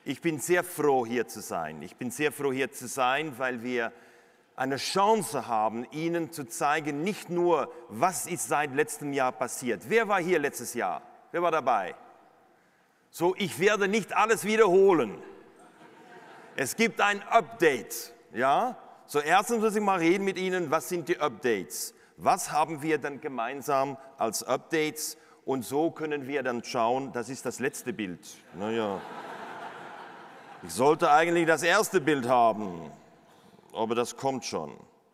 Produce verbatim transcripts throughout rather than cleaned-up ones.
Ich bin sehr froh, hier zu sein. Ich bin sehr froh, hier zu sein, weil wir eine Chance haben, Ihnen zu zeigen, nicht nur, was ist seit letztem Jahr passiert. Wer war hier letztes Jahr? Wer war dabei? So, ich werde nicht alles wiederholen. Es gibt ein Update, ja? So, erstens muss ich mal reden mit Ihnen, was sind die Updates? Was haben wir dann gemeinsam als Updates? Und so können wir dann schauen, das ist das letzte Bild. Naja, ich sollte eigentlich das erste Bild haben, aber das kommt schon.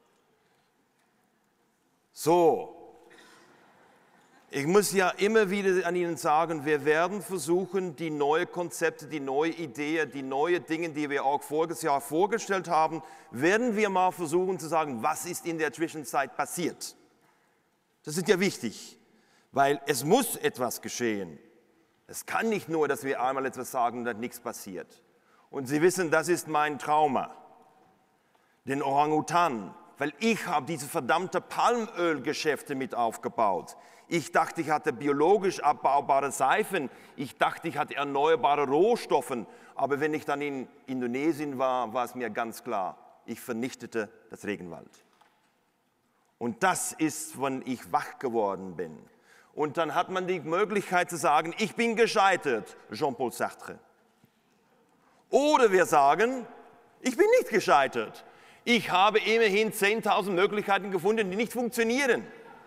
So, ich muss ja immer wieder an Ihnen sagen, wir werden versuchen, die neuen Konzepte, die neue Ideen, die neuen Dinge, die wir auch voriges Jahr vorgestellt haben, werden wir mal versuchen zu sagen, was ist in der Zwischenzeit passiert. Das ist ja wichtig, weil es muss etwas geschehen. Es kann nicht nur, dass wir einmal etwas sagen und dann nichts passiert. Und Sie wissen, das ist mein Trauma, den Orang-Utan, weil ich habe diese verdammte Palmölgeschäfte mit aufgebaut. Ich dachte, ich hatte biologisch abbaubare Seifen, ich dachte, ich hatte erneuerbare Rohstoffe, aber wenn ich dann in Indonesien war, war es mir ganz klar, ich vernichtete das Regenwald. Und das ist, wenn ich wach geworden bin. Und dann hat man die Möglichkeit zu sagen, ich bin gescheitert, Jean-Paul Sartre. Oder wir sagen, ich bin nicht gescheitert. Ich habe immerhin zehntausend Möglichkeiten gefunden, die nicht funktionieren.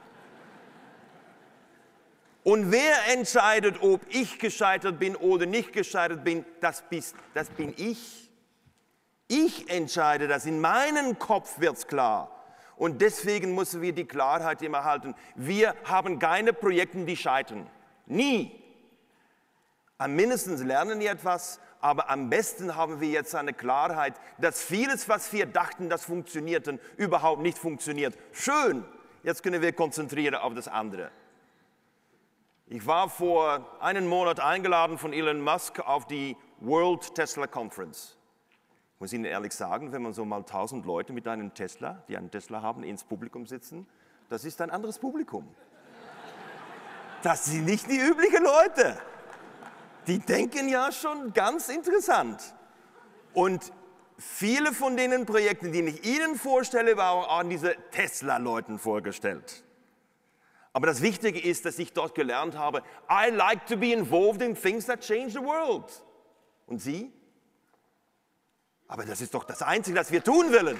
Und wer entscheidet, ob ich gescheitert bin oder nicht gescheitert bin, das, bist, das bin ich. Ich entscheide das, in meinem Kopf wird es klar. Und deswegen müssen wir die Klarheit immer halten. Wir haben keine Projekte, die scheitern. Nie. Am mindesten lernen wir etwas, aber am besten haben wir jetzt eine Klarheit, dass vieles, was wir dachten, das funktioniert, überhaupt nicht funktioniert. Schön, jetzt können wir konzentrieren auf das andere. Ich war vor einem Monat eingeladen von Elon Musk auf die World Tesla Conference. Ich muss Ihnen ehrlich sagen, wenn man so mal tausend Leute mit einem Tesla, die einen Tesla haben, ins Publikum sitzen, das ist ein anderes Publikum. Das sind nicht die üblichen Leute. Die denken ja schon ganz interessant. Und viele von den Projekten, die ich Ihnen vorstelle, waren auch an diese Tesla-Leuten vorgestellt. Aber das Wichtige ist, dass ich dort gelernt habe, I like to be involved in things that change the world. Und Sie? Aber das ist doch das Einzige, das wir tun wollen.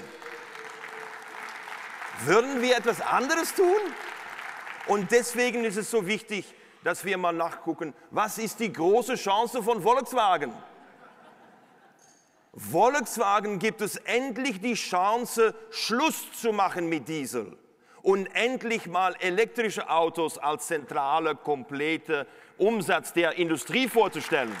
Würden wir etwas anderes tun? Und deswegen ist es so wichtig, dass wir mal nachgucken, was ist die große Chance von Volkswagen? Volkswagen gibt es endlich die Chance, Schluss zu machen mit Diesel und endlich mal elektrische Autos als zentrale, komplette Umsatz der Industrie vorzustellen.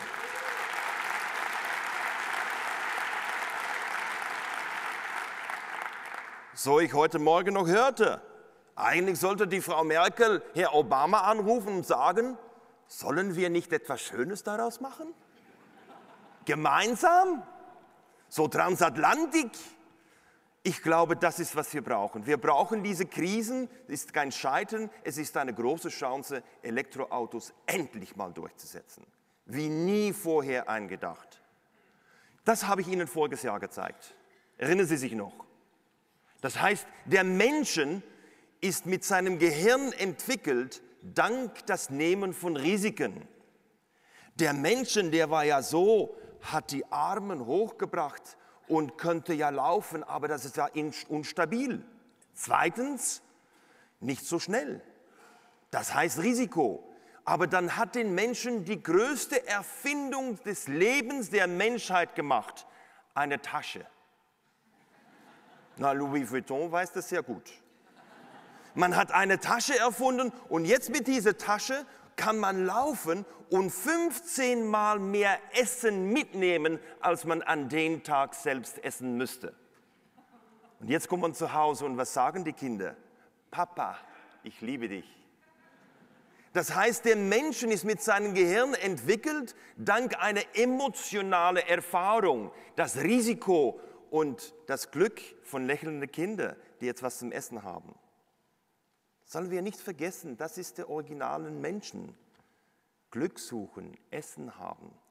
So ich heute Morgen noch hörte, eigentlich sollte die Frau Merkel Herr Obama anrufen und sagen, sollen wir nicht etwas Schönes daraus machen? Gemeinsam? So transatlantik? Ich glaube, das ist, was wir brauchen. Wir brauchen diese Krisen, es ist kein Scheitern, es ist eine große Chance, Elektroautos endlich mal durchzusetzen. Wie nie vorher eingedacht. Das habe ich Ihnen voriges Jahr gezeigt. Erinnern Sie sich noch? Das heißt, der Menschen ist mit seinem Gehirn entwickelt, dank das Nehmen von Risiken. Der Menschen, der war ja so, hat die Arme hochgebracht und könnte ja laufen, aber das ist ja unstabil. Zweitens, nicht so schnell. Das heißt Risiko. Aber dann hat den Menschen die größte Erfindung des Lebens der Menschheit gemacht, eine Tasche. Na, Louis Vuitton weiß das sehr gut. Man hat eine Tasche erfunden und jetzt mit dieser Tasche kann man laufen und fünfzehn Mal mehr Essen mitnehmen, als man an dem Tag selbst essen müsste. Und jetzt kommt man zu Hause und was sagen die Kinder? Papa, ich liebe dich. Das heißt, der Mensch ist mit seinem Gehirn entwickelt, dank einer emotionalen Erfahrung, das Risiko und das Glück von lächelnden Kindern, die jetzt was zum Essen haben. Sollen wir nicht vergessen, das ist der originalen Menschen. Glück suchen, Essen haben.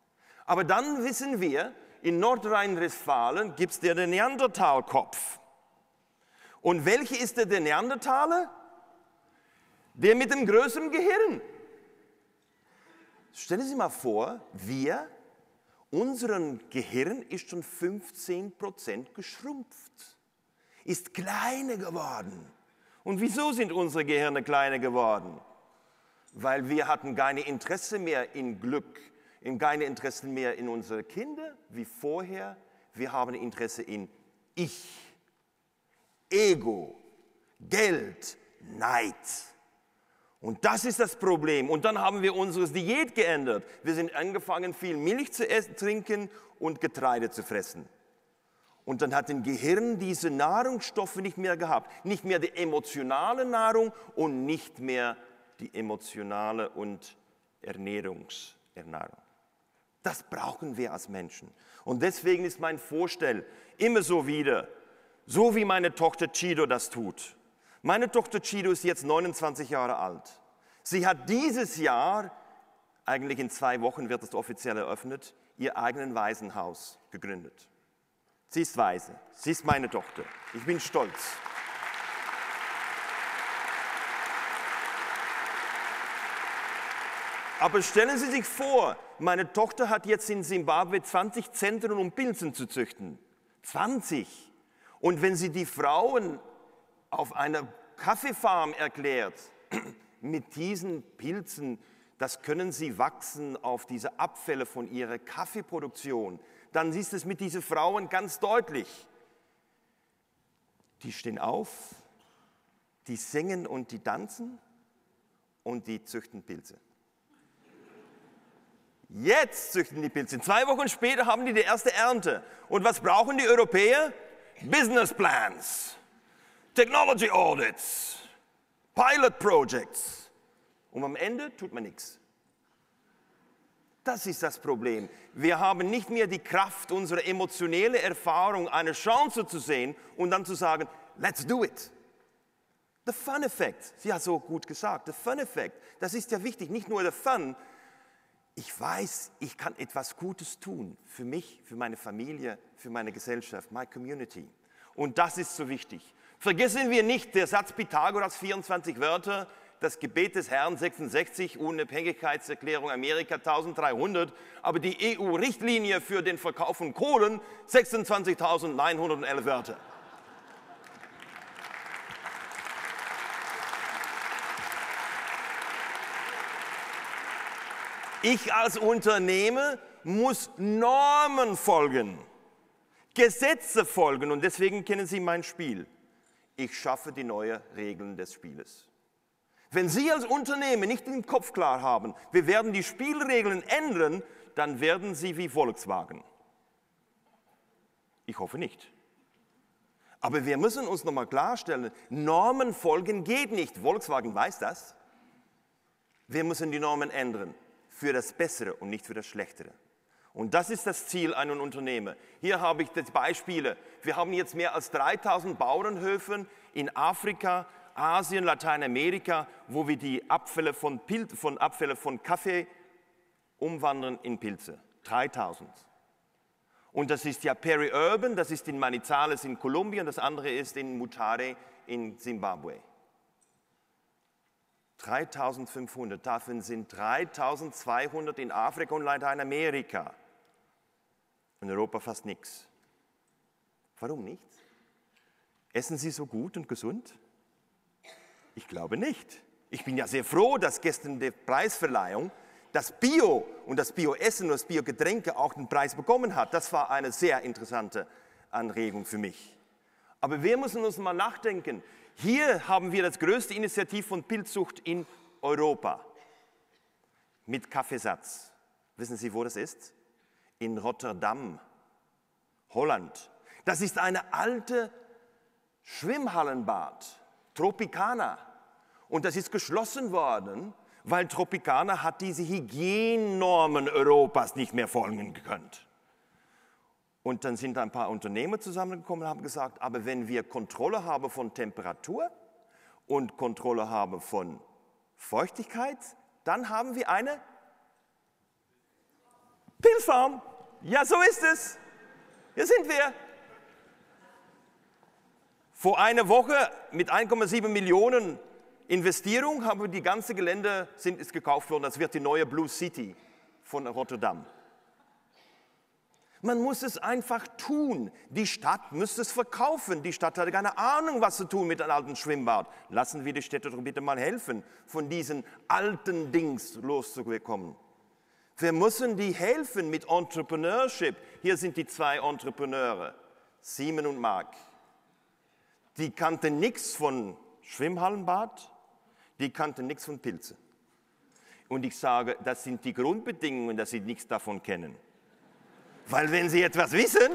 Aber dann wissen wir, in Nordrhein-Westfalen gibt es den Neandertalkopf. Und welcher ist der Neandertaler? Der mit dem größeren Gehirn. Stellen Sie sich mal vor, wir, unser Gehirn ist schon fünfzehn Prozent geschrumpft, ist kleiner geworden. Und wieso sind unsere Gehirne kleiner geworden? Weil wir hatten keine Interesse mehr in Glück, keine Interesse mehr in unsere Kinder wie vorher. Wir haben Interesse in Ich, Ego, Geld, Neid. Und das ist das Problem. Und dann haben wir unsere Diät geändert. Wir sind angefangen, viel Milch zu essen, trinken und Getreide zu fressen. Und dann hat das Gehirn diese Nahrungsstoffe nicht mehr gehabt. Nicht mehr die emotionale Nahrung und nicht mehr die emotionale und Ernährungsernährung. Das brauchen wir als Menschen. Und deswegen ist mein Vorstell immer so wieder, so wie meine Tochter Chido das tut. Meine Tochter Chido ist jetzt neunundzwanzig Jahre alt. Sie hat dieses Jahr, eigentlich in zwei Wochen wird es offiziell eröffnet, ihr eigenes Waisenhaus gegründet. Sie ist Waise, sie ist meine Tochter. Ich bin stolz. Aber stellen Sie sich vor, meine Tochter hat jetzt in Simbabwe zwanzig Zentren, um Pilzen zu züchten. zwanzig. Und wenn sie die Frauen auf einer Kaffeefarm erklärt, mit diesen Pilzen, das können sie wachsen auf diese Abfälle von ihrer Kaffeeproduktion, dann siehst du es mit diesen Frauen ganz deutlich. Die stehen auf, die singen und die tanzen und die züchten Pilze. Jetzt züchten die Pilze. Zwei Wochen später haben die die erste Ernte. Und was brauchen die Europäer? Business Plans, Technology Audits, Pilot Projects. Und am Ende tut man nichts. Das ist das Problem. Wir haben nicht mehr die Kraft, unsere emotionelle Erfahrung, eine Chance zu sehen und dann zu sagen, let's do it. The Fun Effect, sie hat so gut gesagt, the Fun Effect, das ist ja wichtig, nicht nur der Fun. Ich weiß, ich kann etwas Gutes tun für mich, für meine Familie, für meine Gesellschaft, my community. Und das ist so wichtig. Vergessen wir nicht, der Satz Pythagoras, vierundzwanzig Wörter, das Gebet des Herrn sechsundsechzig, Unabhängigkeitserklärung Amerika dreizehnhundert, aber die E U-Richtlinie für den Verkauf von Kohlen sechsundzwanzigtausendneunhundertelf Wörter. Ich als Unternehmer muss Normen folgen, Gesetze folgen und deswegen kennen Sie mein Spiel. Ich schaffe die neuen Regeln des Spieles. Wenn Sie als Unternehmer nicht im Kopf klar haben, wir werden die Spielregeln ändern, dann werden Sie wie Volkswagen. Ich hoffe nicht. Aber wir müssen uns nochmal klarstellen, Normen folgen geht nicht. Volkswagen weiß das. Wir müssen die Normen ändern. Für das Bessere und nicht für das Schlechtere. Und das ist das Ziel eines Unternehmers. Hier habe ich das Beispiele. Wir haben jetzt mehr als dreitausend Bauernhöfe in Afrika, Asien, Lateinamerika, wo wir die Abfälle von, Pilz, von, Abfälle von Kaffee umwandeln in Pilze. dreitausend. Und das ist ja Peri-Urban, das ist in Manizales in Kolumbien, das andere ist in Mutare in Simbabwe. dreitausendfünfhundert, davon sind dreitausendzweihundert in Afrika und Lateinamerika. In Europa fast nichts. Warum nicht? Essen Sie so gut und gesund? Ich glaube nicht. Ich bin ja sehr froh, dass gestern die Preisverleihung das Bio und das Bioessen und das Biogetränke auch den Preis bekommen hat. Das war eine sehr interessante Anregung für mich. Aber wir müssen uns mal nachdenken. Hier haben wir das größte Initiative von Pilzzucht in Europa mit Kaffeesatz. Wissen Sie, wo das ist? In Rotterdam, Holland. Das ist eine alte Schwimmhallenbad, Tropicana. Und das ist geschlossen worden, weil Tropicana hat diese Hygienenormen Europas nicht mehr folgen können. Und dann sind ein paar Unternehmer zusammengekommen und haben gesagt, aber wenn wir Kontrolle haben von Temperatur und Kontrolle haben von Feuchtigkeit, dann haben wir eine Pilzfarm. Ja, so ist es. Hier sind wir. Vor einer Woche mit eins Komma sieben Millionen Investierung haben wir die ganze Gelände sind, ist gekauft worden. Das wird die neue Blue City von Rotterdam. Man muss es einfach tun. Die Stadt müsste es verkaufen. Die Stadt hat keine Ahnung, was zu tun mit einem alten Schwimmbad. Lassen wir die Städte doch bitte mal helfen, von diesen alten Dings loszukommen. Wir müssen die helfen mit Entrepreneurship. Hier sind die zwei Entrepreneure, Simon und Mark. Die kannten nichts von Schwimmhallenbad, die kannten nichts von Pilze. Und ich sage, das sind die Grundbedingungen, dass sie nichts davon kennen. Weil wenn sie etwas wissen,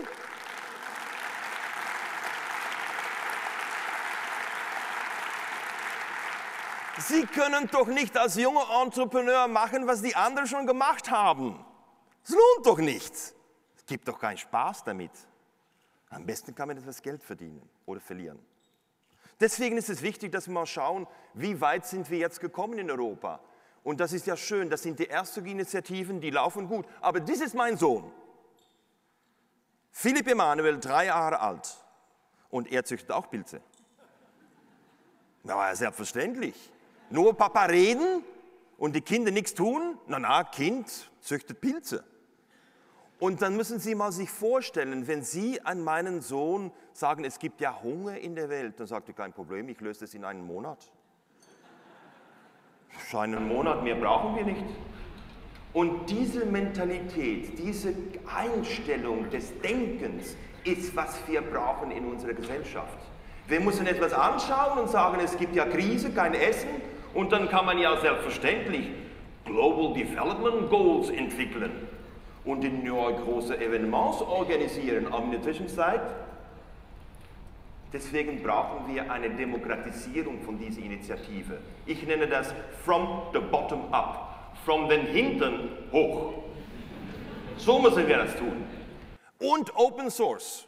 sie können doch nicht als junger Entrepreneur machen, was die anderen schon gemacht haben. Es lohnt doch nichts. Es gibt doch keinen Spaß damit. Am besten kann man etwas Geld verdienen oder verlieren. Deswegen ist es wichtig, dass wir mal schauen, wie weit sind wir jetzt gekommen in Europa. Und das ist ja schön, das sind die ersten Initiativen, die laufen gut. Aber das ist mein Sohn. Philipp Emanuel, drei Jahre alt, und er züchtet auch Pilze. Na, war ja selbstverständlich. Nur Papa reden und die Kinder nichts tun? Na, na, Kind züchtet Pilze. Und dann müssen Sie mal sich vorstellen, wenn Sie an meinen Sohn sagen, es gibt ja Hunger in der Welt, dann sagt er, kein Problem, ich löse das in einen Monat. Einen Monat, mehr brauchen wir nicht. Und diese Mentalität, diese Einstellung des Denkens ist, was wir brauchen in unserer Gesellschaft. Wir müssen etwas anschauen und sagen, es gibt ja Krise, kein Essen, und dann kann man ja selbstverständlich Global Development Goals entwickeln und in neue große Evenements organisieren. Aber in der Zwischenzeit, deswegen brauchen wir eine Demokratisierung von dieser Initiative. Ich nenne das from the bottom up. From den Hintern hoch. So müssen wir das tun. Und Open Source.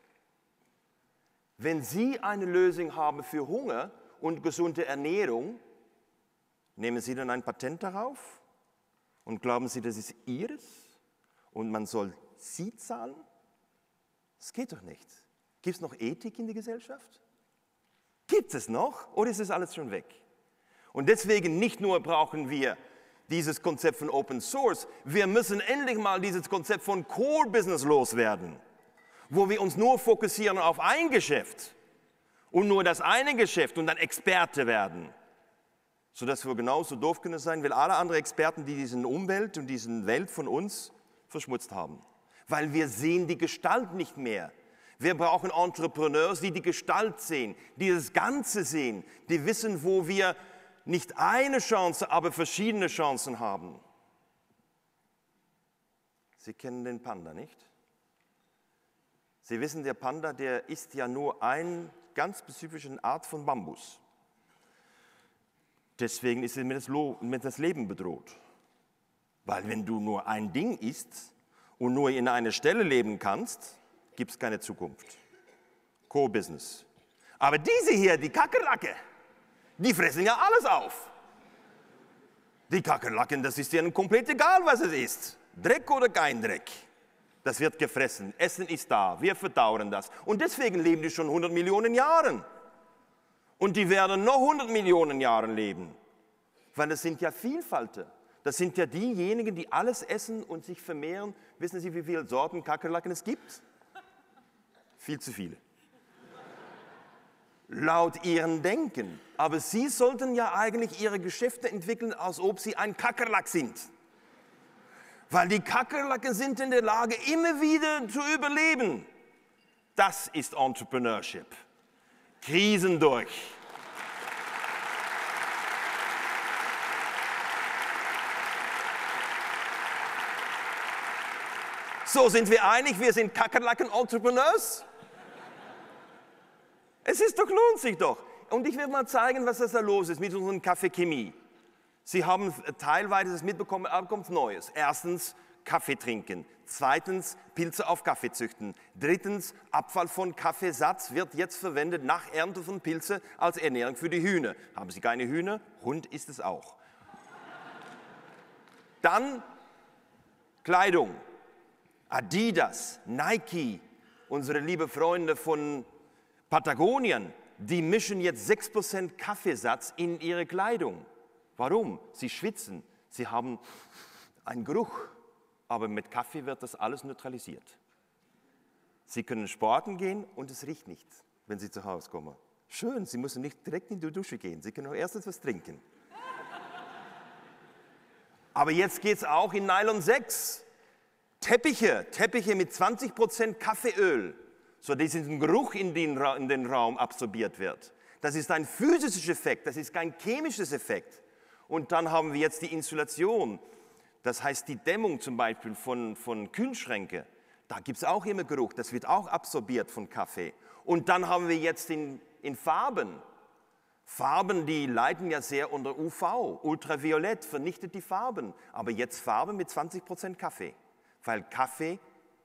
Wenn Sie eine Lösung haben für Hunger und gesunde Ernährung, nehmen Sie dann ein Patent darauf und glauben Sie, das ist Ihres und man soll Sie zahlen? Das geht doch nicht. Gibt es noch Ethik in der Gesellschaft? Gibt es noch oder ist es alles schon weg? Und deswegen nicht nur brauchen wir dieses Konzept von Open Source, wir müssen endlich mal dieses Konzept von Core Business loswerden, wo wir uns nur fokussieren auf ein Geschäft und nur das eine Geschäft und dann Experte werden, sodass wir genauso doof können sein, weil alle anderen Experten, die diese Umwelt und diese Welt von uns verschmutzt haben. Weil wir sehen die Gestalt nicht mehr. Wir brauchen Entrepreneurs, die die Gestalt sehen, die das Ganze sehen, die wissen, wo wir nicht eine Chance, aber verschiedene Chancen haben. Sie kennen den Panda, nicht? Sie wissen, der Panda, der isst ja nur eine ganz spezifische Art von Bambus. Deswegen ist er mit das, mit das Leben bedroht. Weil wenn du nur ein Ding isst und nur in einer Stelle leben kannst, gibt es keine Zukunft. Core-Business. Aber diese hier, die Kakerlake, die fressen ja alles auf. Die Kakerlaken, das ist ihnen komplett egal, was es ist. Dreck oder kein Dreck. Das wird gefressen. Essen ist da. Wir verdauen das. Und deswegen leben die schon hundert Millionen Jahre. Und die werden noch hundert Millionen Jahre leben. Weil das sind ja Vielfalten. Das sind ja diejenigen, die alles essen und sich vermehren. Wissen Sie, wie viele Sorten Kakerlaken es gibt? Viel zu viele. Laut ihrem Denken. Aber sie sollten ja eigentlich ihre Geschäfte entwickeln, als ob sie ein Kakerlak sind. Weil die Kakerlaken sind in der Lage, immer wieder zu überleben. Das ist Entrepreneurship. Krisen durch. So, sind wir einig, wir sind Kakerlaken-Entrepreneurs? Es ist doch, lohnt sich doch. Und ich will mal zeigen, was das da los ist mit unserem Kaffee Chemie. Sie haben teilweise das mitbekommen, aber kommt Neues. Erstens, Kaffee trinken. Zweitens, Pilze auf Kaffee züchten. Drittens, Abfall von Kaffeesatz wird jetzt verwendet nach Ernte von Pilze als Ernährung für die Hühner. Haben Sie keine Hühner? Hund ist es auch. Dann Kleidung. Adidas, Nike, unsere lieben Freunde von Patagonien, die mischen jetzt sechs Prozent Kaffeesatz in ihre Kleidung. Warum? Sie schwitzen, sie haben einen Geruch, aber mit Kaffee wird das alles neutralisiert. Sie können sporten gehen und es riecht nicht, wenn Sie zu Hause kommen. Schön, Sie müssen nicht direkt in die Dusche gehen, Sie können auch erst etwas trinken. Aber jetzt geht es auch in Nylon sechs. Teppiche, Teppiche mit zwanzig Prozent Kaffeeöl, sodass diesen Geruch in den, Ra in den Raum absorbiert wird. Das ist ein physischer Effekt, das ist kein chemisches Effekt. Und dann haben wir jetzt die Insulation, das heißt die Dämmung zum Beispiel von, von Kühlschränken. Da gibt es auch immer Geruch, das wird auch absorbiert von Kaffee. Und dann haben wir jetzt in, in Farben. Farben, die leiden ja sehr unter U V. Ultraviolett vernichtet die Farben. Aber jetzt Farben mit zwanzig Prozent Kaffee. Weil Kaffee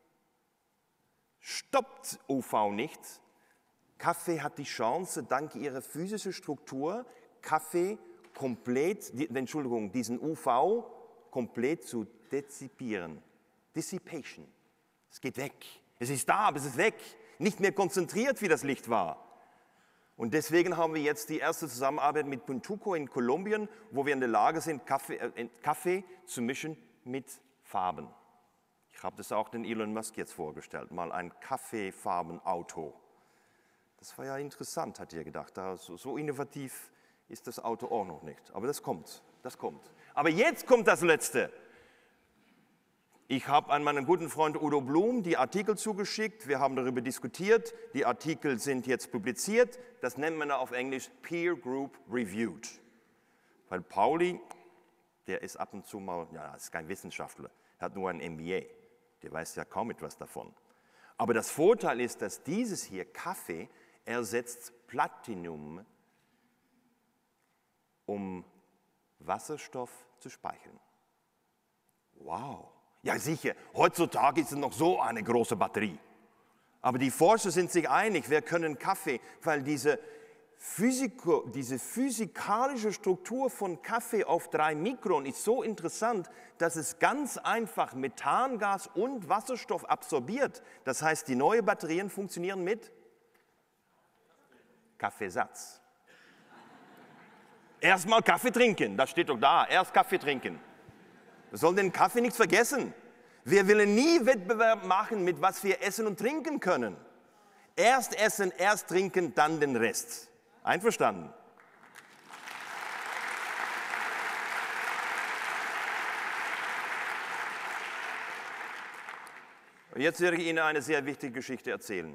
stoppt U V nicht. Kaffee hat die Chance, dank ihrer physischen Struktur, Kaffee komplett, die, Entschuldigung, diesen U V komplett zu dissipieren. Dissipation. Es geht weg. Es ist da, aber es ist weg. Nicht mehr konzentriert, wie das Licht war. Und deswegen haben wir jetzt die erste Zusammenarbeit mit Puntuco in Kolumbien, wo wir in der Lage sind, Kaffee, äh, Kaffee zu mischen mit Farben. Ich habe das auch den Elon Musk jetzt vorgestellt, mal ein Kaffeefarbenauto. Das war ja interessant, hat er gedacht. So, so innovativ ist das Auto auch noch nicht. Aber das kommt, das kommt. Aber jetzt kommt das Letzte. Ich habe an meinen guten Freund Udo Blum die Artikel zugeschickt. Wir haben darüber diskutiert. Die Artikel sind jetzt publiziert. Das nennt man auf Englisch Peer Group Reviewed. Weil Pauli, der ist ab und zu mal, ja, ist kein Wissenschaftler, hat nur ein M B A. Der weiß ja kaum etwas davon. Aber das Vorteil ist, dass dieses hier, Kaffee, ersetzt Platinum, um Wasserstoff zu speichern. Wow! Ja sicher, heutzutage ist es noch so eine große Batterie. Aber die Forscher sind sich einig, wir können Kaffee, weil diese, Physiko, diese physikalische Struktur von Kaffee auf drei Mikron ist so interessant, dass es ganz einfach Methangas und Wasserstoff absorbiert. Das heißt, die neuen Batterien funktionieren mit Kaffeesatz. Erstmal Kaffee trinken, das steht doch da, erst Kaffee trinken. Wir sollen den Kaffee nicht vergessen. Wir wollen nie Wettbewerb machen, mit was wir essen und trinken können. Erst essen, erst trinken, dann den Rest. Einverstanden? Und jetzt werde ich Ihnen eine sehr wichtige Geschichte erzählen.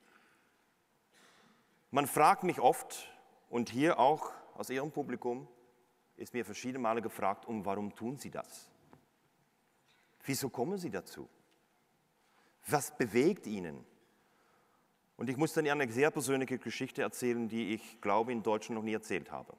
Man fragt mich oft, und hier auch aus Ihrem Publikum, ist mir verschiedene Male gefragt, um warum tun Sie das? Wieso kommen Sie dazu? Was bewegt Ihnen? Und ich muss dann eine sehr persönliche Geschichte erzählen, die ich glaube in Deutschland noch nie erzählt habe.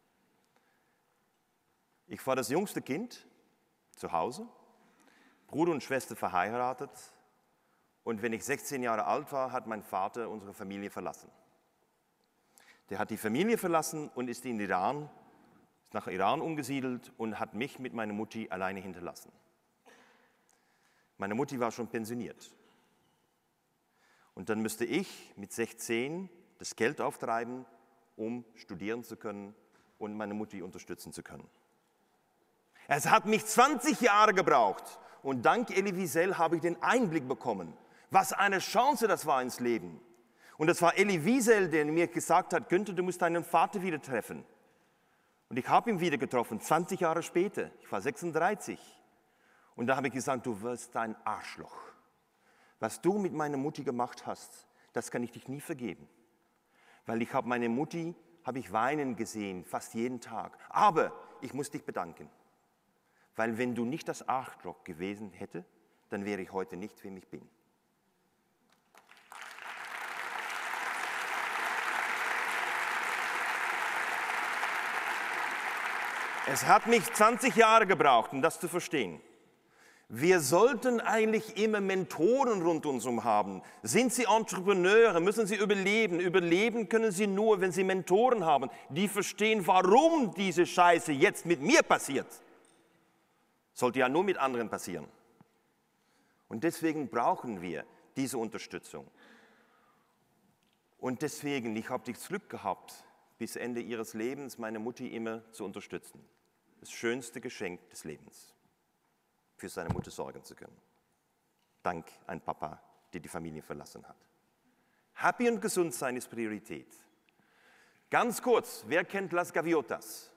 Ich war das jüngste Kind zu Hause, Bruder und Schwester verheiratet, und wenn ich sechzehn Jahre alt war, hat mein Vater unsere Familie verlassen. Der hat die Familie verlassen und ist in Iran, ist nach Iran umgesiedelt und hat mich mit meiner Mutti alleine hinterlassen. Meine Mutti war schon pensioniert. Und dann müsste ich mit sechzehn das Geld auftreiben, um studieren zu können und meine Mutti unterstützen zu können. Es hat mich zwanzig Jahre gebraucht und dank Elie Wiesel habe ich den Einblick bekommen, was eine Chance das war ins Leben. Und das war Elie Wiesel, der mir gesagt hat, Günther, du musst deinen Vater wieder treffen. Und ich habe ihn wieder getroffen, zwanzig Jahre später. Ich war sechsunddreißig. Und da habe ich gesagt, du wirst ein Arschloch. Was du mit meiner Mutti gemacht hast, das kann ich dich nie vergeben. Weil ich habe meine Mutti, habe ich weinen gesehen, fast jeden Tag. Aber ich muss dich bedanken. Weil wenn du nicht das Arschloch gewesen hätte, dann wäre ich heute nicht, wem ich bin. Es hat mich zwanzig Jahre gebraucht, um das zu verstehen. Wir sollten eigentlich immer Mentoren rund uns um haben. Sind Sie Entrepreneure, müssen Sie überleben. Überleben können Sie nur, wenn Sie Mentoren haben, die verstehen, warum diese Scheiße jetzt mit mir passiert. Sollte ja nur mit anderen passieren. Und deswegen brauchen wir diese Unterstützung. Und deswegen, ich habe das Glück gehabt, bis Ende ihres Lebens meine Mutti immer zu unterstützen. Das schönste Geschenk des Lebens, für seine Mutter sorgen zu können. Dank ein Papa, der die Familie verlassen hat. Happy und gesund sein ist Priorität. Ganz kurz, wer kennt Las Gaviotas?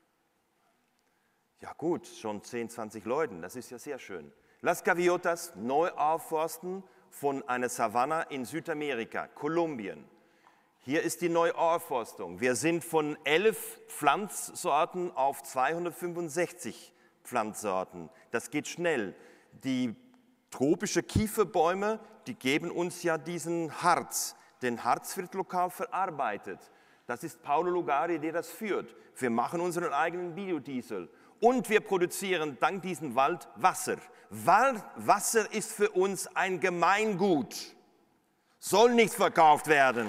Ja gut, schon zehn, zwanzig Leuten, das ist ja sehr schön. Las Gaviotas, Neuaufforsten von einer Savanne in Südamerika, Kolumbien. Hier ist die Neuaufforstung. Wir sind von elf Pflanzsorten auf zweihundertfünfundsechzig Pflanzsorten. Das geht schnell. Die tropischen Kieferbäume, die geben uns ja diesen Harz. Denn Harz wird lokal verarbeitet. Das ist Paulo Lugari, der das führt. Wir machen unseren eigenen Biodiesel. Und wir produzieren dank diesem Wald Wasser. Wasser ist für uns ein Gemeingut. Soll nicht verkauft werden.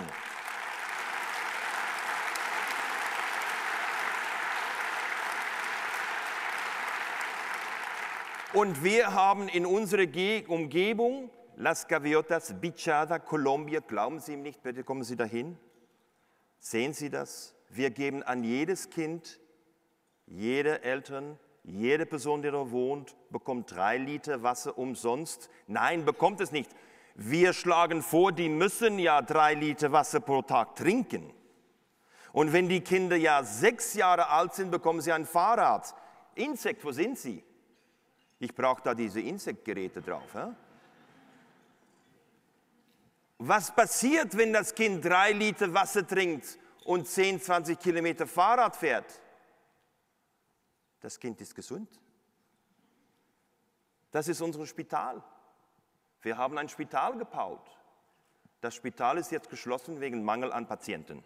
Und wir haben in unserer Umgebung Las Gaviotas, Bichada, Colombia, glauben Sie ihm nicht, bitte kommen Sie dahin. Sehen Sie das? Wir geben an jedes Kind, jede Eltern, jede Person, die da wohnt, bekommt drei Liter Wasser umsonst. Nein, bekommt es nicht. Wir schlagen vor, die müssen ja drei Liter Wasser pro Tag trinken. Und wenn die Kinder ja sechs Jahre alt sind, bekommen sie ein Fahrrad. Insekt, wo sind sie? Ich brauche da diese Insektgeräte drauf. Ja? Was passiert, wenn das Kind drei Liter Wasser trinkt und zehn, zwanzig Kilometer Fahrrad fährt? Das Kind ist gesund. Das ist unser Spital. Wir haben ein Spital gebaut. Das Spital ist jetzt geschlossen wegen Mangel an Patienten.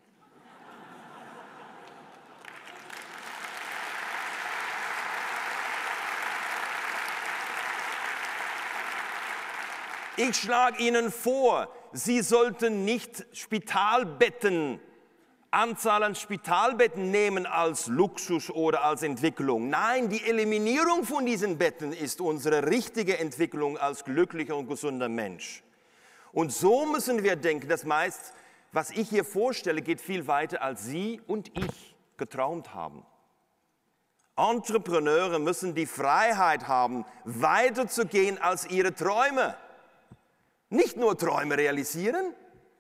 Ich schlage Ihnen vor, Sie sollten nicht Spitalbetten, Anzahl an Spitalbetten nehmen als Luxus oder als Entwicklung. Nein, die Eliminierung von diesen Betten ist unsere richtige Entwicklung als glücklicher und gesunder Mensch. Und so müssen wir denken, das meist, was ich hier vorstelle, geht viel weiter, als Sie und ich geträumt haben. Entrepreneure müssen die Freiheit haben, weiterzugehen als ihre Träume. Nicht nur Träume realisieren.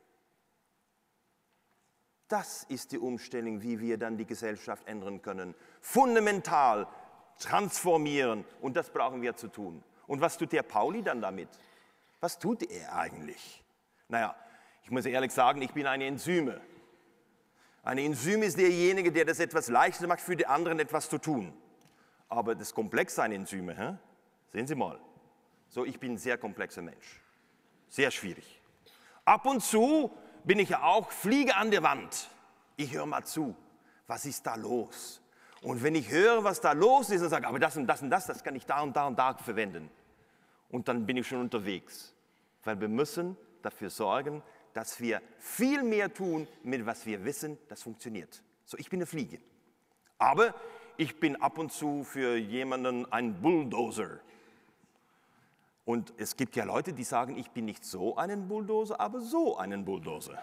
Das ist die Umstellung, wie wir dann die Gesellschaft ändern können. Fundamental transformieren. Und das brauchen wir zu tun. Und was tut der Pauli dann damit? Was tut er eigentlich? Naja, ich muss ehrlich sagen, ich bin eine Enzyme. Eine Enzym ist derjenige, der das etwas leichter macht, für die anderen etwas zu tun. Aber das Komplex seiner Enzyme, hä? Sehen Sie mal. So, ich bin ein sehr komplexer Mensch. Sehr schwierig. Ab und zu bin ich ja auch Fliege an der Wand. Ich höre mal zu, was ist da los? Und wenn ich höre, was da los ist, dann sage ich, aber das und das und das, das kann ich da und da und da verwenden. Und dann bin ich schon unterwegs. Weil wir müssen dafür sorgen, dass wir viel mehr tun, mit was wir wissen, das funktioniert. So, ich bin eine Fliege. Aber ich bin ab und zu für jemanden ein Bulldozer. Und es gibt ja Leute, die sagen, ich bin nicht so einen Bulldozer, aber so einen Bulldozer.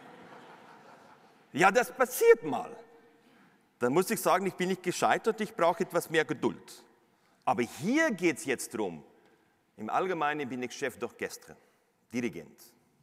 Ja, das passiert mal. Dann muss ich sagen, ich bin nicht gescheitert, ich brauche etwas mehr Geduld. Aber hier geht es jetzt darum, im Allgemeinen bin ich Chef d'Orchestre, Dirigent.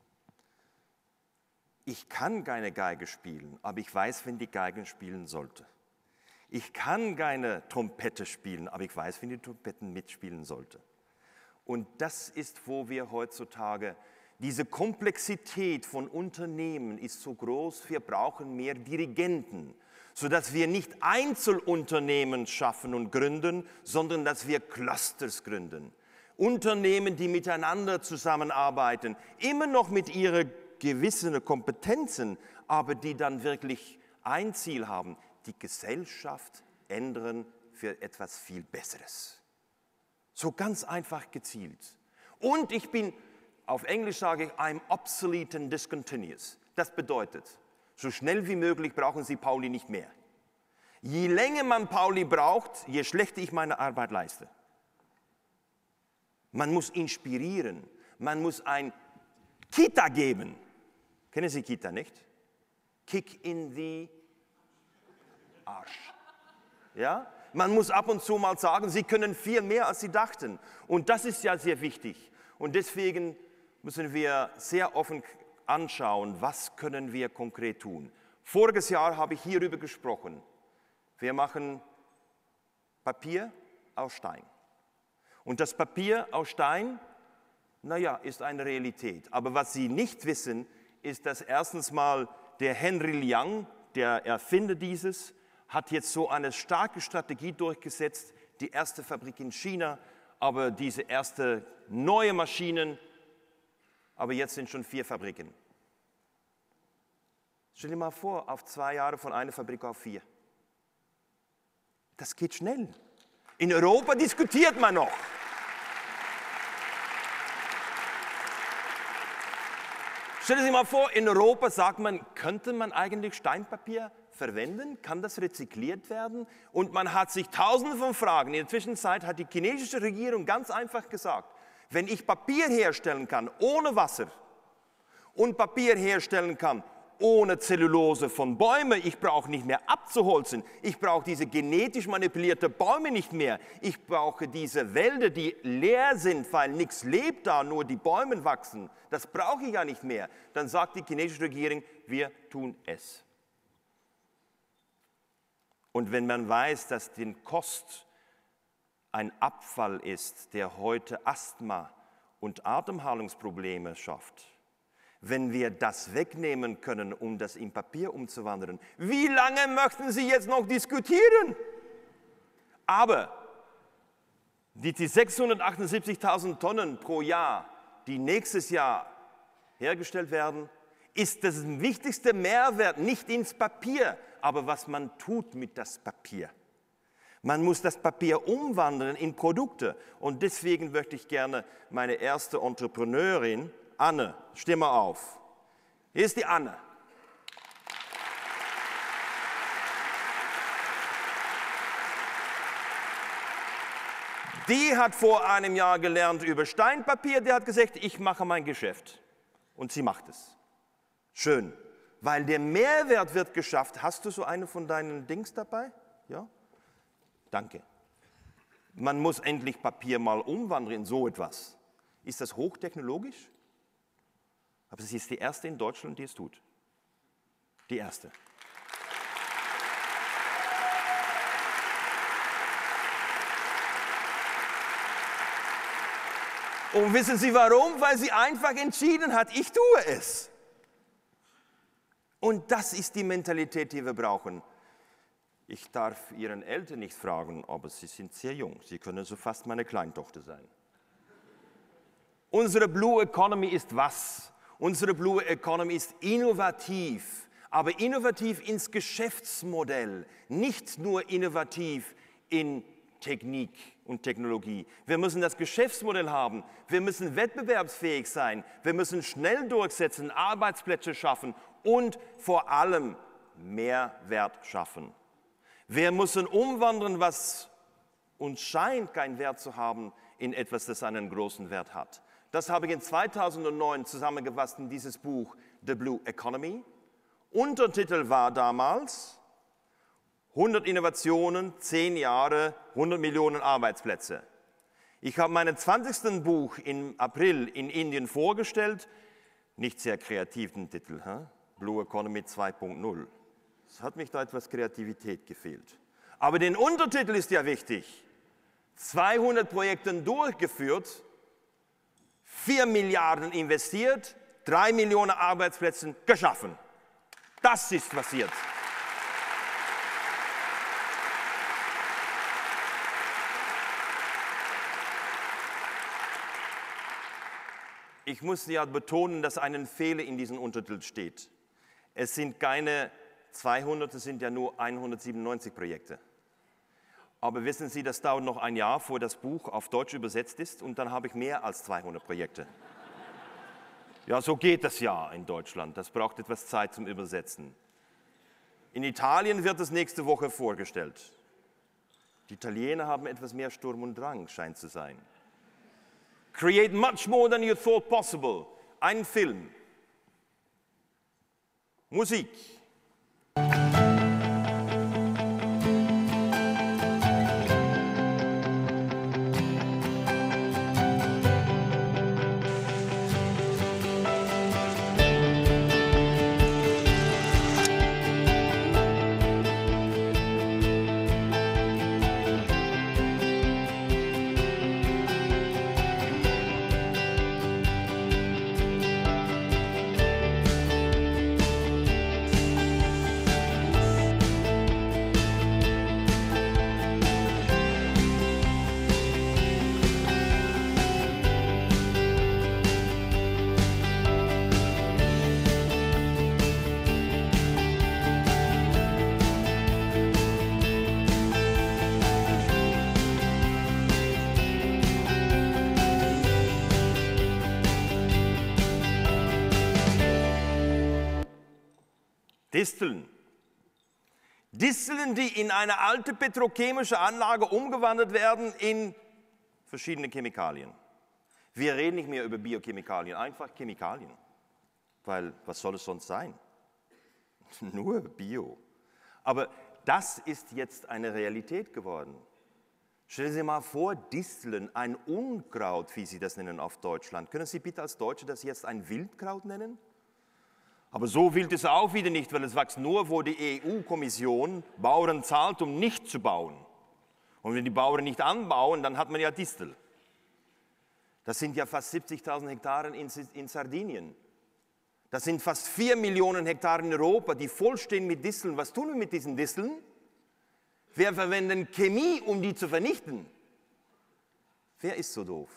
Ich kann keine Geige spielen, aber ich weiß, wenn die Geige spielen sollte. Ich kann keine Trompete spielen, aber ich weiß, wenn die Trompeten mitspielen sollte. Und das ist, wo wir heutzutage, diese Komplexität von Unternehmen ist so groß, wir brauchen mehr Dirigenten, sodass wir nicht Einzelunternehmen schaffen und gründen, sondern dass wir Clusters gründen. Unternehmen, die miteinander zusammenarbeiten, immer noch mit ihren gewissen Kompetenzen, aber die dann wirklich ein Ziel haben, die Gesellschaft ändern für etwas viel Besseres. So ganz einfach gezielt. Und ich bin, auf Englisch sage ich, I'm obsolete and discontinuous. Das bedeutet, so schnell wie möglich brauchen Sie Pauli nicht mehr. Je länger man Pauli braucht, je schlechter ich meine Arbeit leiste. Man muss inspirieren. Man muss ein Kita geben. Kennen Sie Kita nicht? Kick in the Arsch. Ja? Man muss ab und zu mal sagen, Sie können viel mehr, als Sie dachten. Und das ist ja sehr wichtig. Und deswegen müssen wir sehr offen anschauen, was können wir konkret tun. Voriges Jahr habe ich hierüber gesprochen. Wir machen Papier aus Stein. Und das Papier aus Stein, naja, ist eine Realität. Aber was Sie nicht wissen, ist, dass erstens mal der Henry Liang, der Erfinder dieses, hat jetzt so eine starke Strategie durchgesetzt, die erste Fabrik in China, aber diese erste neue Maschinen, aber jetzt sind schon vier Fabriken. Stell dir mal vor, auf zwei Jahre von einer Fabrik auf vier. Das geht schnell. In Europa diskutiert man noch. Stellen Sie sich mal vor, in Europa sagt man, könnte man eigentlich Steinpapier verwenden? Kann das rezykliert werden? Und man hat sich tausende von Fragen. In der Zwischenzeit hat die chinesische Regierung ganz einfach gesagt, wenn ich Papier herstellen kann ohne Wasser und Papier herstellen kann ohne Zellulose von Bäumen, ich brauche nicht mehr abzuholzen, ich brauche diese genetisch manipulierte Bäume nicht mehr, ich brauche diese Wälder, die leer sind, weil nichts lebt da, nur die Bäume wachsen, das brauche ich ja nicht mehr. Dann sagt die chinesische Regierung, wir tun es. Und wenn man weiß, dass den Kost ein Abfall ist, der heute Asthma und Atemhalungsprobleme schafft, wenn wir das wegnehmen können, um das in Papier umzuwandeln, wie lange möchten Sie jetzt noch diskutieren? Aber die, die sechshundertachtundsiebzigtausend Tonnen pro Jahr, die nächstes Jahr hergestellt werden, ist das wichtigste Mehrwert nicht ins Papier, aber was man tut mit das Papier. Man muss das Papier umwandeln in Produkte. Und deswegen möchte ich gerne meine erste Entrepreneurin, Anne, steh mal auf. Hier ist die Anne. Die hat vor einem Jahr gelernt über Steinpapier, die hat gesagt, ich mache mein Geschäft. Und sie macht es. Schön, weil der Mehrwert wird geschafft. Hast du so eine von deinen Dings dabei? Ja? Danke. Man muss endlich Papier mal umwandeln in so etwas. Ist das hochtechnologisch? Aber sie ist die erste in Deutschland, die es tut. Die erste. Und wissen Sie warum? Weil sie einfach entschieden hat, ich tue es. Und das ist die Mentalität, die wir brauchen. Ich darf Ihren Eltern nicht fragen, aber sie sind sehr jung. Sie können so fast meine Kleintochter sein. Unsere Blue Economy ist was? Unsere Blue Economy ist innovativ, aber innovativ ins Geschäftsmodell, nicht nur innovativ in Technik und Technologie. Wir müssen das Geschäftsmodell haben, wir müssen wettbewerbsfähig sein, wir müssen schnell durchsetzen, Arbeitsplätze schaffen und vor allem Mehrwert schaffen. Wir müssen umwandeln, was uns scheint, keinen Wert zu haben, in etwas, das einen großen Wert hat. Das habe ich in zweitausendneun zusammengefasst in dieses Buch The Blue Economy. Untertitel war damals hundert Innovationen, zehn Jahre, hundert Millionen Arbeitsplätze. Ich habe mein zwanzigsten Buch im April in Indien vorgestellt. Nicht sehr kreativen Titel, huh? Blue Economy zwei Punkt null. Es hat mich da etwas Kreativität gefehlt. Aber der Untertitel ist ja wichtig. zweihundert Projekte durchgeführt, vier Milliarden investiert, drei Millionen Arbeitsplätze geschaffen. Das ist passiert. Ich muss ja betonen, dass ein Fehler in diesem Untertitel steht. Es sind keine zweihundert, es sind ja nur hundertsiebenundneunzig Projekte. Aber wissen Sie, das dauert noch ein Jahr, bevor das Buch auf Deutsch übersetzt ist und dann habe ich mehr als zweihundert Projekte. Ja, so geht das ja in Deutschland. Das braucht etwas Zeit zum Übersetzen. In Italien wird es nächste Woche vorgestellt. Die Italiener haben etwas mehr Sturm und Drang, scheint zu sein. Create much more than you thought possible. Ein Film. Musik. Disteln. Disteln, die in eine alte petrochemische Anlage umgewandelt werden in verschiedene Chemikalien. Wir reden nicht mehr über Biochemikalien, einfach Chemikalien. Weil, was soll es sonst sein? Nur Bio. Aber das ist jetzt eine Realität geworden. Stellen Sie sich mal vor, Disteln, ein Unkraut, wie Sie das nennen auf Deutschland. Können Sie bitte als Deutsche das jetzt ein Wildkraut nennen? Aber so wild ist es auch wieder nicht, weil es wächst nur, wo die E U-Kommission Bauern zahlt, um nicht zu bauen. Und wenn die Bauern nicht anbauen, dann hat man ja Distel. Das sind ja fast siebzigtausend Hektare in, in Sardinien. Das sind fast vier Millionen Hektar in Europa, die vollstehen mit Disteln. Was tun wir mit diesen Disteln? Wir verwenden Chemie, um die zu vernichten. Wer ist so doof?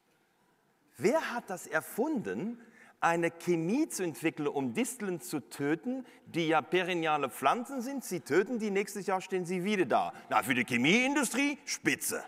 Wer hat das erfunden, eine Chemie zu entwickeln, um Disteln zu töten, die ja perenniale Pflanzen sind? Sie töten die, nächstes Jahr stehen sie wieder da. Na, für die Chemieindustrie, spitze.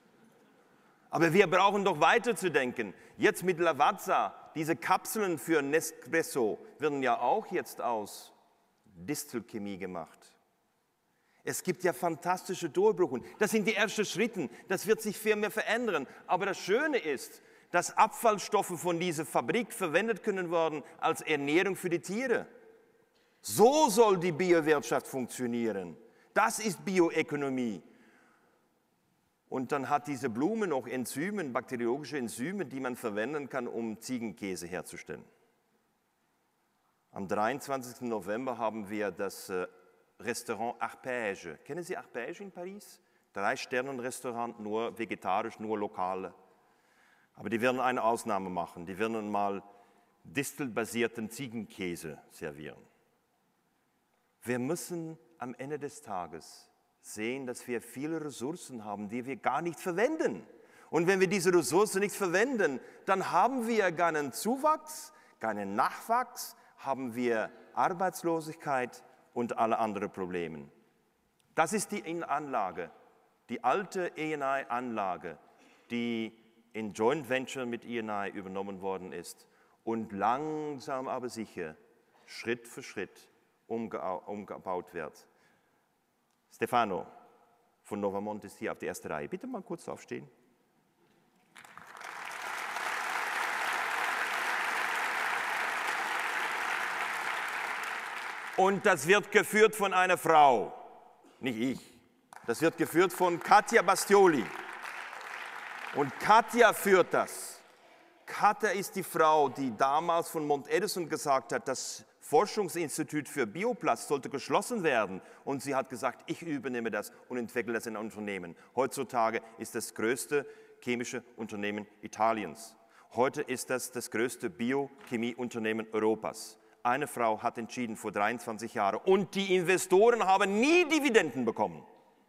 Aber wir brauchen doch weiterzudenken. Jetzt mit Lavazza, diese Kapseln für Nespresso werden ja auch jetzt aus Distelchemie gemacht. Es gibt ja fantastische Durchbrüche. Das sind die ersten Schritte. Das wird sich viel mehr verändern. Aber das Schöne ist, dass Abfallstoffe von dieser Fabrik verwendet können werden als Ernährung für die Tiere. So soll die Biowirtschaft funktionieren. Das ist Bioökonomie. Und dann hat diese Blume noch Enzyme, bakteriologische Enzyme, die man verwenden kann, um Ziegenkäse herzustellen. Am dreiundzwanzigsten November haben wir das Restaurant Arpège. Kennen Sie Arpège in Paris? Drei-Sternen-Restaurant, nur vegetarisch, nur lokal. Aber die werden eine Ausnahme machen. Die werden mal distelbasierten Ziegenkäse servieren. Wir müssen am Ende des Tages sehen, dass wir viele Ressourcen haben, die wir gar nicht verwenden. Und wenn wir diese Ressourcen nicht verwenden, dann haben wir keinen Zuwachs, keinen Nachwachs, haben wir Arbeitslosigkeit und alle anderen Probleme. Das ist die Anlage, die alte E N I-Anlage, die in Joint Venture mit E N I übernommen worden ist und langsam aber sicher, Schritt für Schritt umgebaut wird. Stefano von Novamont ist hier auf der ersten Reihe. Bitte mal kurz aufstehen. Und das wird geführt von einer Frau, nicht ich. Das wird geführt von Katja Bastioli. Und Katja führt das. Katja ist die Frau, die damals von Mount Edison gesagt hat, das Forschungsinstitut für Bioplast sollte geschlossen werden. Und sie hat gesagt, ich übernehme das und entwickle das in ein Unternehmen. Heutzutage ist das größte chemische Unternehmen Italiens. Heute ist das das größte Biochemieunternehmen Europas. Eine Frau hat entschieden vor dreiundzwanzig Jahren und die Investoren haben nie Dividenden bekommen.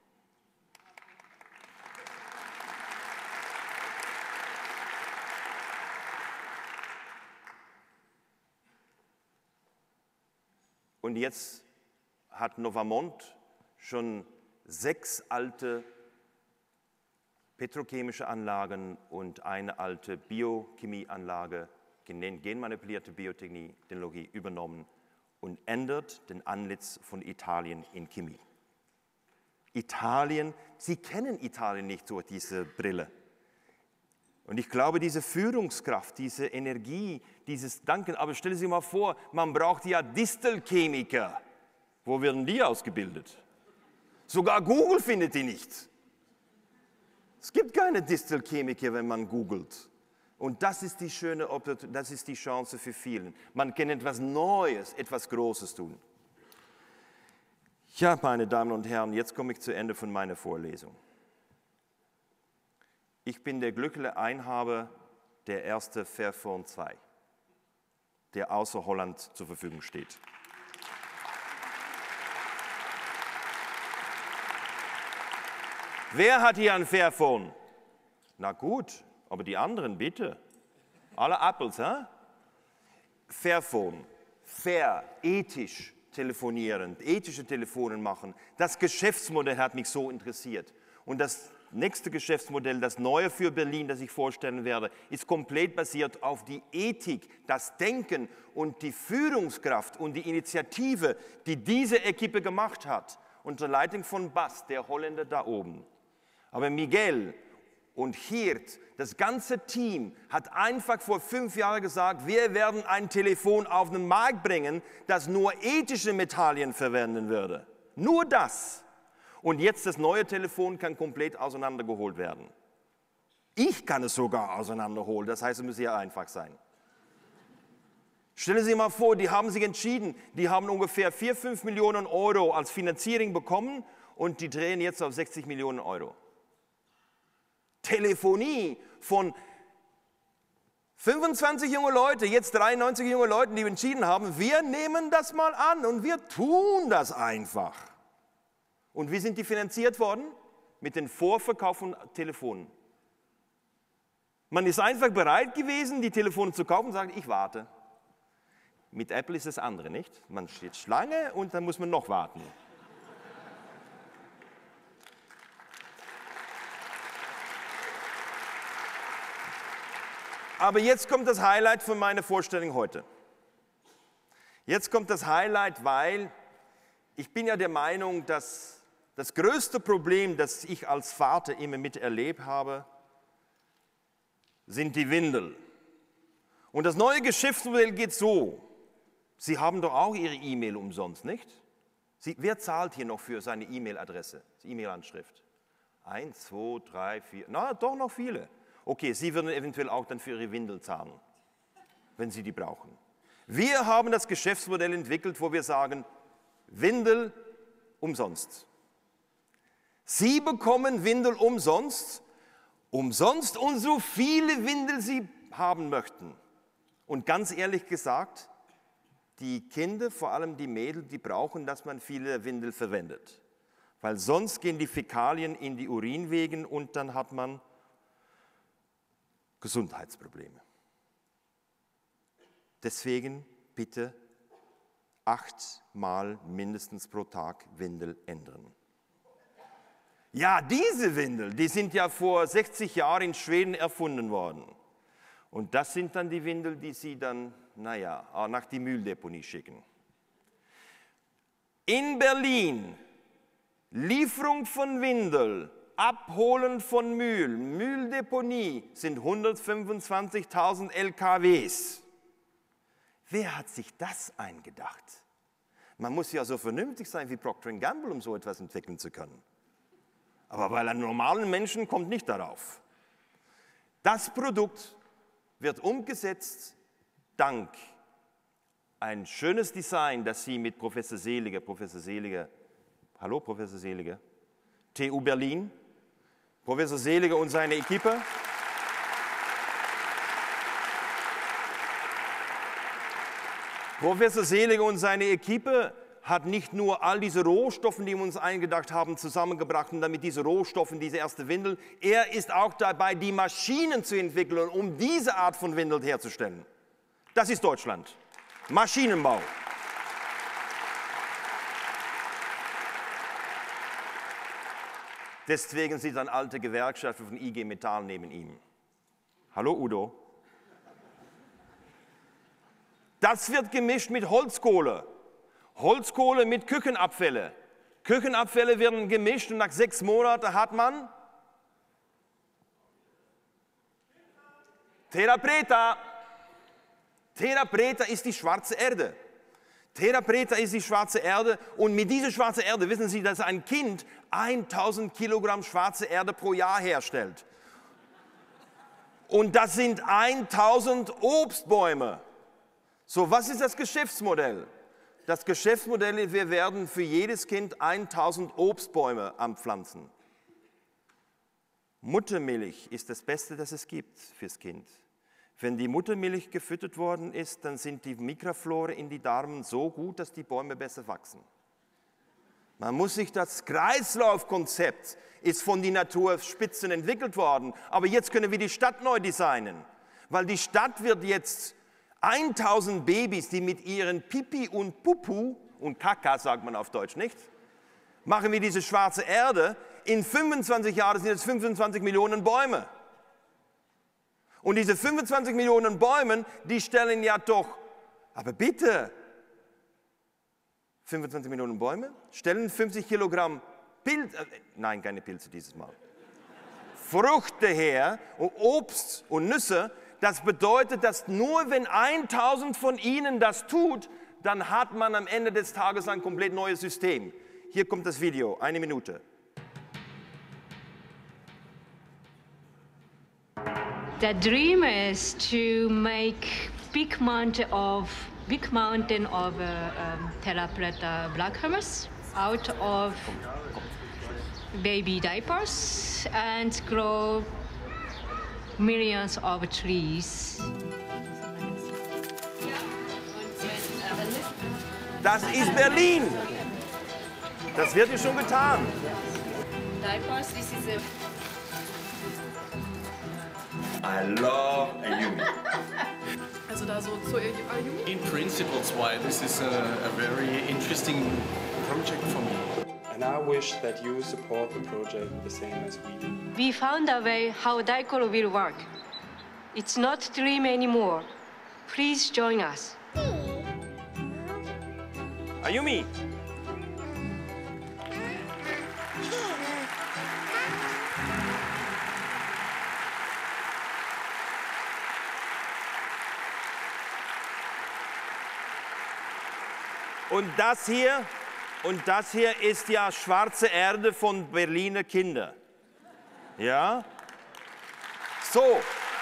Und jetzt hat Novamont schon sechs alte petrochemische Anlagen und eine alte Biochemieanlage, genmanipulierte Biotechnologie übernommen und ändert den Antlitz von Italien in Chemie. Italien, Sie kennen Italien nicht durch diese Brille. Und ich glaube, diese Führungskraft, diese Energie, dieses Danken, aber stellen Sie sich mal vor, man braucht ja Distelchemiker. Wo werden die ausgebildet? Sogar Google findet die nicht. Es gibt keine Distelchemiker, wenn man googelt. Und das ist die schöne, das ist die Chance für vielen. Man kann etwas Neues, etwas Großes tun. Ja, meine Damen und Herren, jetzt komme ich zu Ende von meiner Vorlesung. Ich bin der glückliche Inhaber der erste Fairphone zwei, der außer Holland zur Verfügung steht. Wer hat hier ein Fairphone? Na gut, aber die anderen bitte. Alle Apples, hä? Fairphone, fair, ethisch telefonieren, ethische Telefone machen. Das Geschäftsmodell hat mich so interessiert. Und das nächste Geschäftsmodell, das neue für Berlin, das ich vorstellen werde, ist komplett basiert auf die Ethik, das Denken und die Führungskraft und die Initiative, die diese Equipe gemacht hat, unter Leitung von Bas, der Holländer da oben. Aber Miguel und Geert, das ganze Team hat einfach vor fünf Jahren gesagt, wir werden ein Telefon auf den Markt bringen, das nur ethische Metallen verwenden würde. Nur das. Und jetzt das neue Telefon kann komplett auseinandergeholt werden. Ich kann es sogar auseinanderholen, das heißt, es muss sehr einfach sein. Stellen Sie sich mal vor, die haben sich entschieden, die haben ungefähr vier, fünf Millionen Euro als Finanzierung bekommen und die drehen jetzt auf sechzig Millionen Euro. Telefonie von fünfundzwanzig junge Leute, jetzt dreiundneunzig junge Leute, die entschieden haben, wir nehmen das mal an und wir tun das einfach. Und wie sind die finanziert worden? Mit dem Vorverkauf von Telefonen. Man ist einfach bereit gewesen, die Telefone zu kaufen und sagt, ich warte. Mit Apple ist das andere, nicht? Man steht Schlange und dann muss man noch warten. Aber jetzt kommt das Highlight von meiner Vorstellung heute. Jetzt kommt das Highlight, weil ich bin ja der Meinung, dass das größte Problem, das ich als Vater immer miterlebt habe, sind die Windeln. Und das neue Geschäftsmodell geht so. Sie haben doch auch Ihre E-Mail umsonst, nicht? Sie, wer zahlt hier noch für seine E-Mail-Adresse, E-Mail-Anschrift? Eins, zwei, drei, vier, na doch noch viele. Okay, Sie würden eventuell auch dann für Ihre Windel zahlen, wenn Sie die brauchen. Wir haben das Geschäftsmodell entwickelt, wo wir sagen, Windel umsonst. Sie bekommen Windel umsonst, umsonst und so viele Windel Sie haben möchten. Und ganz ehrlich gesagt, die Kinder, vor allem die Mädels, die brauchen, dass man viele Windel verwendet. Weil sonst gehen die Fäkalien in die Urinwegen und dann hat man Gesundheitsprobleme. Deswegen bitte achtmal mindestens pro Tag Windel ändern. Ja, diese Windel, die sind ja vor sechzig Jahren in Schweden erfunden worden. Und das sind dann die Windel, die Sie dann, naja, nach die Mülldeponie schicken. In Berlin, Lieferung von Windel, Abholen von Müll, Mülldeponie sind hundertfünfundzwanzigtausend L K Ws. Wer hat sich das eingedacht? Man muss ja so vernünftig sein wie Procter and Gamble, um so etwas entwickeln zu können. Aber bei einem normalen Menschen kommt nicht darauf. Das Produkt wird umgesetzt dank ein schönes Design, das Sie mit Professor Seliger, Professor Seliger, hallo Professor Seliger, T U Berlin, Professor Seliger und seine Equipe. Professor Seliger und seine Equipe hat nicht nur all diese Rohstoffe, die wir uns eingedacht haben, zusammengebracht und damit diese Rohstoffe, diese erste Windel, er ist auch dabei, die Maschinen zu entwickeln, um diese Art von Windel herzustellen. Das ist Deutschland. Maschinenbau. Deswegen sind dann alte Gewerkschaften von I G Metall neben ihm. Hallo Udo. Das wird gemischt mit Holzkohle. Holzkohle mit Küchenabfälle. Küchenabfälle werden gemischt und nach sechs Monaten hat man Terra Preta. Terra Preta ist die schwarze Erde. Terra Preta ist die schwarze Erde und mit dieser schwarzen Erde wissen Sie, dass ein Kind tausend Kilogramm schwarze Erde pro Jahr herstellt. Und das sind tausend Obstbäume. So, was ist das Geschäftsmodell? Das Geschäftsmodell ist, wir werden für jedes Kind tausend Obstbäume anpflanzen. Muttermilch ist das Beste, das es gibt fürs Kind. Wenn die Muttermilch gefüttert worden ist, dann sind die Mikroflora in die Darmen so gut, dass die Bäume besser wachsen. Man muss sich das Kreislaufkonzept ist von den Naturspitzen entwickelt worden, aber jetzt können wir die Stadt neu designen, weil die Stadt wird jetzt tausend Babys, die mit ihren Pipi und Pupu und Kaka, sagt man auf Deutsch nicht, machen wir diese schwarze Erde. In fünfundzwanzig Jahren sind es fünfundzwanzig Millionen Bäume. Und diese fünfundzwanzig Millionen Bäume, die stellen ja doch, aber bitte, fünfundzwanzig Millionen Bäume, stellen fünfzig Kilogramm Pilze, äh, nein, keine Pilze dieses Mal, Früchte her und Obst und Nüsse. Das bedeutet, dass nur wenn tausend von ihnen das tut, dann hat man am Ende des Tages ein komplett neues System. Hier kommt das Video, eine Minute. The dream is to make big mountain of big mountain of uh, um, Terra Preta black humus out of baby diapers and grow millions of trees. Das ist Berlin. Das wird hier schon getan. Diapers, this is a I love Ayumi. Also da so zu Ayumi? In principle, it's why this is a, a very interesting project for me. And I wish that you support the project the same as we do. We found a way how Daikoro will work. It's not a dream anymore. Please join us. Ayumi. Und das hier, und das hier ist ja schwarze Erde von Berliner Kindern. Ja? So.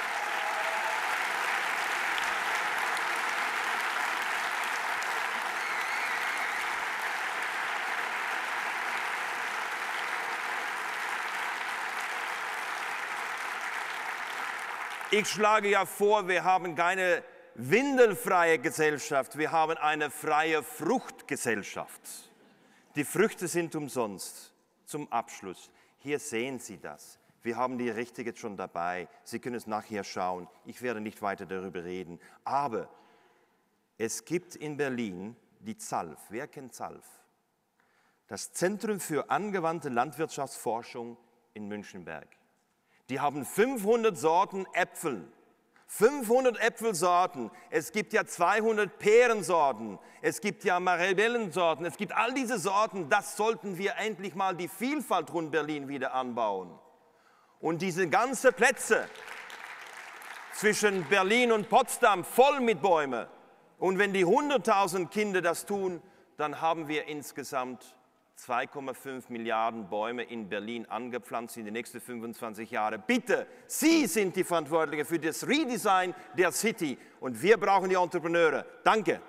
Ich schlage ja vor, wir haben keine windelfreie Gesellschaft, wir haben eine freie Fruchtgesellschaft. Die Früchte sind umsonst. Zum Abschluss, hier sehen Sie das. Wir haben die Rechte jetzt schon dabei. Sie können es nachher schauen. Ich werde nicht weiter darüber reden. Aber es gibt in Berlin die ZALF. Wer kennt ZALF? Das Zentrum für angewandte Landwirtschaftsforschung in Münchenberg. Die haben fünfhundert Sorten Äpfel. fünfhundert Äpfelsorten, es gibt ja zweihundert Beerensorten, es gibt ja Marellensorten, es gibt all diese Sorten, das sollten wir endlich mal die Vielfalt rund Berlin wieder anbauen. Und diese ganzen Plätze zwischen Berlin und Potsdam voll mit Bäumen. Und wenn die hunderttausend Kinder das tun, dann haben wir insgesamt zwei Komma fünf Milliarden Bäume in Berlin angepflanzt in den nächsten fünfundzwanzig Jahren. Bitte, Sie sind die Verantwortlichen für das Redesign der City und wir brauchen die Entrepreneure. Danke.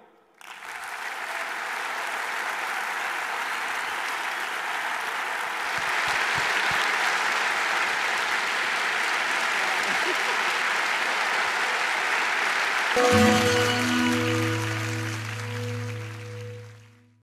Applaus